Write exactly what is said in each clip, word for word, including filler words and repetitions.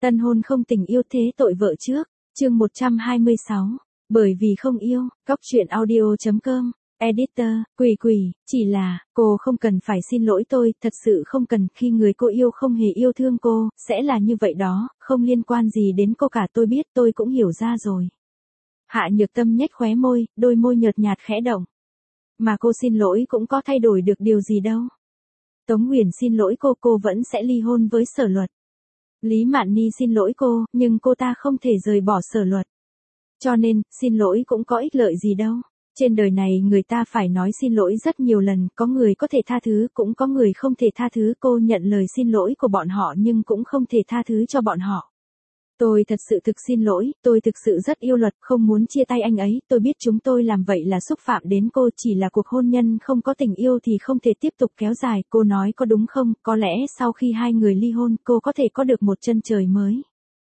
Tân hôn không tình yêu thế tội vợ trước, chương một trăm hai mươi sáu, bởi vì không yêu, góc truyện audio.com, editor, quỷ quỷ, chỉ là, cô không cần phải xin lỗi tôi, thật sự không cần, khi người cô yêu không hề yêu thương cô, sẽ là như vậy đó, không liên quan gì đến cô cả, tôi biết, tôi cũng hiểu ra rồi. Hạ Nhược Tâm nhếch khóe môi, đôi môi nhợt nhạt khẽ động. Mà cô xin lỗi cũng có thay đổi được điều gì đâu. Tống Huyền xin lỗi cô, cô vẫn sẽ ly hôn với Sở Luật. Lý Mạn Ni xin lỗi cô, nhưng cô ta không thể rời bỏ Sở Luật. Cho nên, xin lỗi cũng có ích lợi gì đâu. Trên đời này người ta phải nói xin lỗi rất nhiều lần, có người có thể tha thứ, cũng có người không thể tha thứ. Cô nhận lời xin lỗi của bọn họ nhưng cũng không thể tha thứ cho bọn họ. Tôi thật sự thực xin lỗi, tôi thực sự rất yêu Luật, không muốn chia tay anh ấy, tôi biết chúng tôi làm vậy là xúc phạm đến cô, chỉ là cuộc hôn nhân không có tình yêu thì không thể tiếp tục kéo dài, cô nói có đúng không, có lẽ sau khi hai người ly hôn, cô có thể có được một chân trời mới.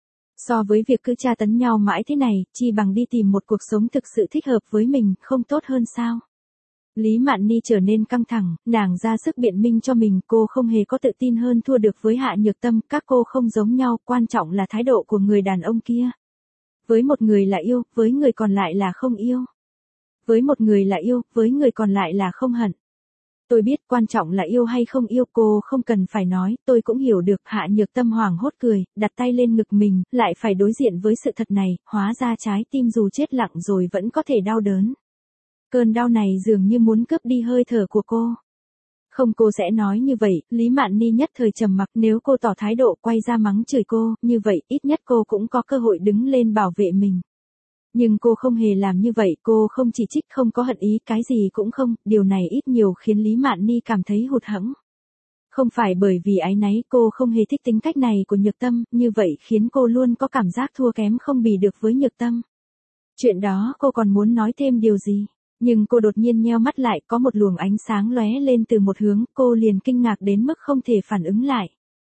So với việc cứ tra tấn nhau mãi thế này, chi bằng đi tìm một cuộc sống thực sự thích hợp với mình, không tốt hơn sao? Lý Mạn Ni trở nên căng thẳng, nàng ra sức biện minh cho mình, cô không hề có tự tin hơn thua được với Hạ Nhược Tâm, các cô không giống nhau, quan trọng là thái độ của người đàn ông kia. Với một người là yêu, với người còn lại là không yêu. Với một người là yêu, với người còn lại là không hận. Tôi biết quan trọng là yêu hay không yêu, cô không cần phải nói, tôi cũng hiểu được. Hạ Nhược Tâm hoảng hốt cười, đặt tay lên ngực mình, lại phải đối diện với sự thật này, hóa ra trái tim dù chết lặng rồi vẫn có thể đau đớn. Cơn đau này dường như muốn cướp đi hơi thở của cô. Không, cô sẽ nói như vậy, Lý Mạn Ni nhất thời trầm mặc, nếu cô tỏ thái độ quay ra mắng chửi cô, như vậy ít nhất cô cũng có cơ hội đứng lên bảo vệ mình. Nhưng cô không hề làm như vậy, cô không chỉ trích, không có hận ý, cái gì cũng không, điều này ít nhiều khiến Lý Mạn Ni cảm thấy hụt hẫng. Không phải bởi vì áy náy, cô không hề thích tính cách này của Nhược Tâm, như vậy khiến cô luôn có cảm giác thua kém không bì được với Nhược Tâm. Chuyện đó cô còn muốn nói thêm điều gì? Nhưng cô đột nhiên nheo mắt lại, có một luồng ánh sáng lóe lên từ một hướng, cô liền kinh ngạc đến mức không thể phản ứng lại.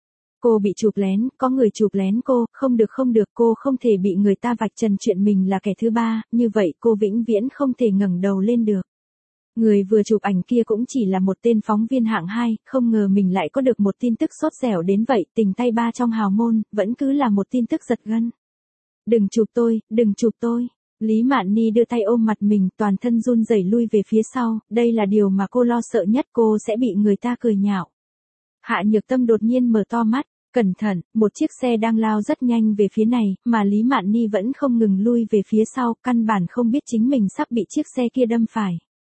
Cô bị chụp lén, có người chụp lén cô, không được không được, cô không thể bị người ta vạch trần chuyện mình là kẻ thứ ba, như vậy cô vĩnh viễn không thể ngẩng đầu lên được. Người vừa chụp ảnh kia cũng chỉ là một tên phóng viên hạng hai, không ngờ mình lại có được một tin tức sốt dẻo đến vậy, tình tay ba trong hào môn, vẫn cứ là một tin tức giật gân. Đừng chụp tôi, đừng chụp tôi. Lý Mạn Ni đưa tay ôm mặt mình, toàn thân run rẩy lui về phía sau, đây là điều mà cô lo sợ nhất, cô sẽ bị người ta cười nhạo. Hạ Nhược Tâm đột nhiên mở to mắt, cẩn thận, một chiếc xe đang lao rất nhanh về phía này, mà Lý Mạn Ni vẫn không ngừng lui về phía sau, căn bản không biết chính mình sắp bị chiếc xe kia đâm phải.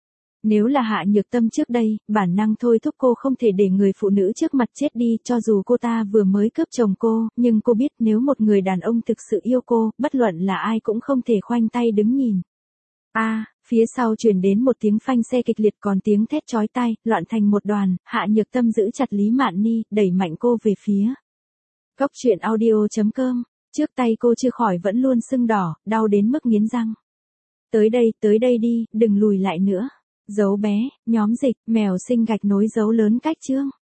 Nếu là Hạ Nhược Tâm trước đây, bản năng thôi thúc cô không thể để người phụ nữ trước mặt chết đi, cho dù cô ta vừa mới cướp chồng cô, nhưng cô biết nếu một người đàn ông thực sự yêu cô, bất luận là ai cũng không thể khoanh tay đứng nhìn. A, à, phía sau truyền đến một tiếng phanh xe kịch liệt, còn tiếng thét chói tai, loạn thành một đoàn. Hạ Nhược Tâm giữ chặt Lý Mạn Ni, đẩy mạnh cô về phía. Góc truyện audio.com, trước tay cô chưa khỏi vẫn luôn sưng đỏ, đau đến mức nghiến răng. Tới đây, tới đây đi, đừng lùi lại nữa. Dấu bé, nhóm dịch, mèo sinh gạch nối dấu lớn cách chương.